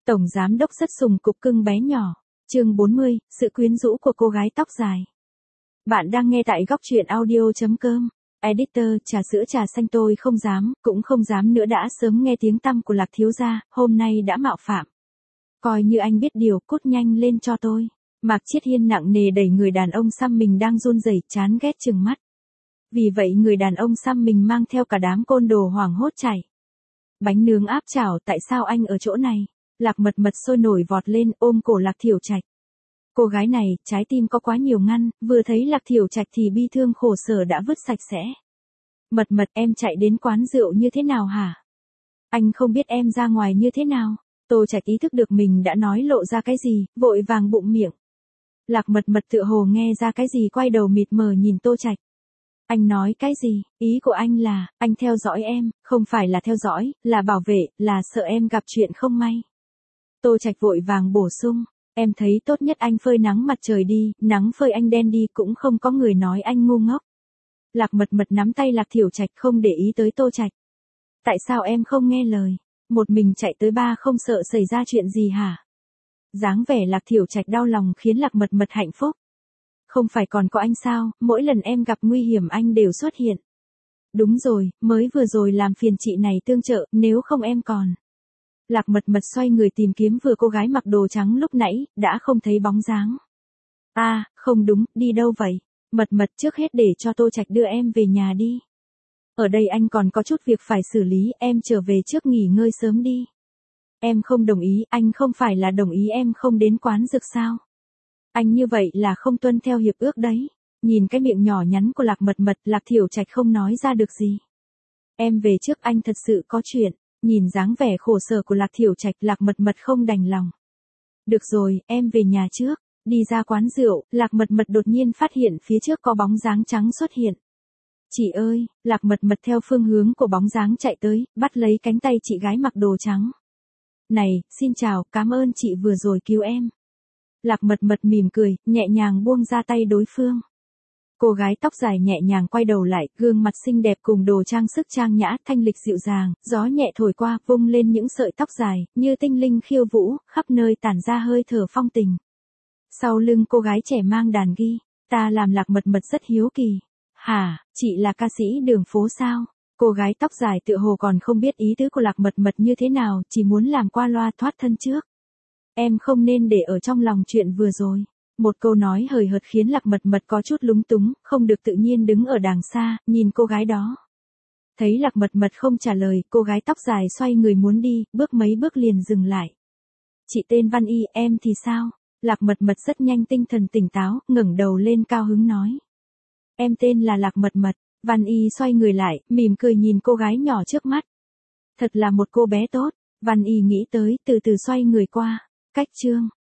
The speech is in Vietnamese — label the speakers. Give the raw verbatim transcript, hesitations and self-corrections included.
Speaker 1: Tổng giám đốc rất sùng cục cưng bé nhỏ. Chương bốn mươi, sự quyến rũ của cô gái tóc dài. Bạn đang nghe tại góc truyện audio chấm com. Editor, trà sữa trà xanh tôi không dám, cũng không dám nữa đã sớm nghe tiếng tăm của Lạc thiếu gia, hôm nay đã mạo phạm. Coi như anh biết điều, cút nhanh lên cho tôi. Mạc Chiết Hiên nặng nề đẩy người đàn ông xăm mình đang run rẩy, chán ghét trừng mắt. Vì vậy người đàn ông xăm mình mang theo cả đám côn đồ hoảng hốt chạy. Bánh nướng áp chảo, tại sao anh ở chỗ này? Lạc Mật Mật sôi nổi vọt lên ôm cổ Lạc Thiểu Trạch. Cô gái này, trái tim có quá nhiều ngăn, vừa thấy Lạc Thiểu Trạch thì bi thương khổ sở đã vứt sạch sẽ. Mật Mật, em chạy đến quán rượu như thế nào hả? Anh không biết em ra ngoài như thế nào. Tô Trạch ý thức được mình đã nói lộ ra cái gì, vội vàng bụng miệng. Lạc Mật Mật tựa hồ nghe ra cái gì, quay đầu mịt mờ nhìn Tô Trạch. Anh nói cái gì? Ý của anh là, anh theo dõi em, không phải là theo dõi, là bảo vệ, là sợ em gặp chuyện không may. Tô Trạch vội vàng bổ sung, em thấy tốt nhất anh phơi nắng mặt trời đi, nắng phơi anh đen đi cũng không có người nói anh ngu ngốc. Lạc Mật Mật nắm tay Lạc Thiểu Trạch không để ý tới Tô Trạch. Tại sao em không nghe lời? Một mình chạy tới ba không sợ xảy ra chuyện gì hả? Dáng vẻ Lạc Thiểu Trạch đau lòng khiến Lạc Mật Mật hạnh phúc. Không phải còn có anh sao, mỗi lần em gặp nguy hiểm anh đều xuất hiện. Đúng rồi, mới vừa rồi làm phiền chị này tương trợ, nếu không em còn. Lạc Mật Mật xoay người tìm kiếm vừa cô gái mặc đồ trắng lúc nãy, đã không thấy bóng dáng. À, không đúng, đi đâu vậy? Mật Mật, trước hết để cho Tô Trạch đưa em về nhà đi. Ở đây anh còn có chút việc phải xử lý, em trở về trước nghỉ ngơi sớm đi. Em không đồng ý, anh không phải là đồng ý em không đến quán rượu sao? Anh như vậy là không tuân theo hiệp ước đấy. Nhìn cái miệng nhỏ nhắn của Lạc Mật Mật, Lạc Thiểu Trạch không nói ra được gì. Em về trước, anh thật sự có chuyện. Nhìn dáng vẻ khổ sở của Lạc Thiểu Trạch, Lạc Mật Mật không đành lòng. Được rồi, em về nhà trước. Đi ra quán rượu, Lạc Mật Mật đột nhiên phát hiện phía trước có bóng dáng trắng xuất hiện. Chị ơi, Lạc Mật Mật theo phương hướng của bóng dáng chạy tới, bắt lấy cánh tay chị gái mặc đồ trắng. Này, xin chào, cảm ơn chị vừa rồi cứu em. Lạc Mật Mật mỉm cười, nhẹ nhàng buông ra tay đối phương. Cô gái tóc dài nhẹ nhàng quay đầu lại, gương mặt xinh đẹp cùng đồ trang sức trang nhã, thanh lịch dịu dàng, gió nhẹ thổi qua, vung lên những sợi tóc dài, như tinh linh khiêu vũ, khắp nơi tản ra hơi thở phong tình. Sau lưng cô gái trẻ mang đàn ghi, ta làm Lạc Mật Mật rất hiếu kỳ. Hả, chị là ca sĩ đường phố sao? Cô gái tóc dài tựa hồ còn không biết ý tứ của Lạc Mật Mật như thế nào, chỉ muốn làm qua loa thoát thân trước. Em không nên để ở trong lòng chuyện vừa rồi. Một câu nói hời hợt khiến Lạc Mật Mật có chút lúng túng, không được tự nhiên đứng ở đàng xa, nhìn cô gái đó. Thấy Lạc Mật Mật không trả lời, cô gái tóc dài xoay người muốn đi, bước mấy bước liền dừng lại. Chị tên Văn Y, em thì sao? Lạc Mật Mật rất nhanh tinh thần tỉnh táo, ngẩng đầu lên cao hứng nói. Em tên là Lạc Mật Mật. Văn Y xoay người lại, mỉm cười nhìn cô gái nhỏ trước mắt. Thật là một cô bé tốt. Văn Y nghĩ tới, từ từ xoay người qua. Cách chương.